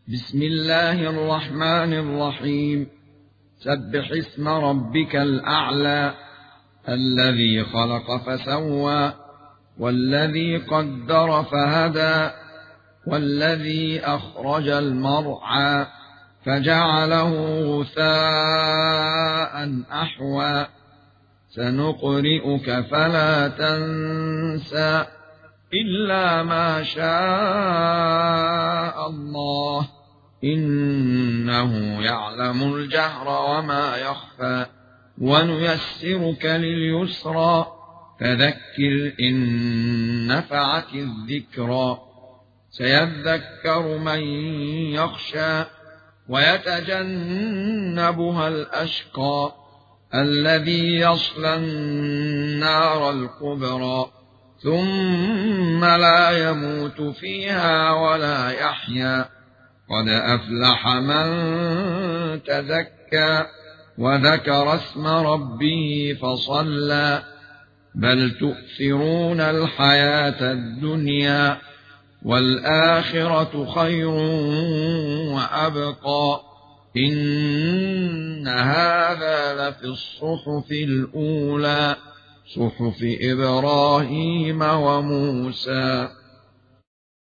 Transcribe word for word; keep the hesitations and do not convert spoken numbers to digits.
بسم الله الرحمن الرحيم. سبح اسم ربك الأعلى الذي خلق فسوى والذي قدر فهدى والذي أخرج المرعى فجعله غثاء أحوى سنقرئك فلا تنسى إلا ما شاء الله إنه يعلم الجهر وما يخفى ونيسرك لليسرى فذكر إن نفعت الذكرى سيذكر من يخشى ويتجنبها الأشقى الذي يصلى النار الكبرى ثم لا يموت فيها ولا يحيا قد أفلح من تزكى وذكر اسم ربه فصلى بل تؤثرون الحياة الدنيا والآخرة خير وأبقى إن هذا لفي الصحف الأولى صحف إبراهيم وموسى.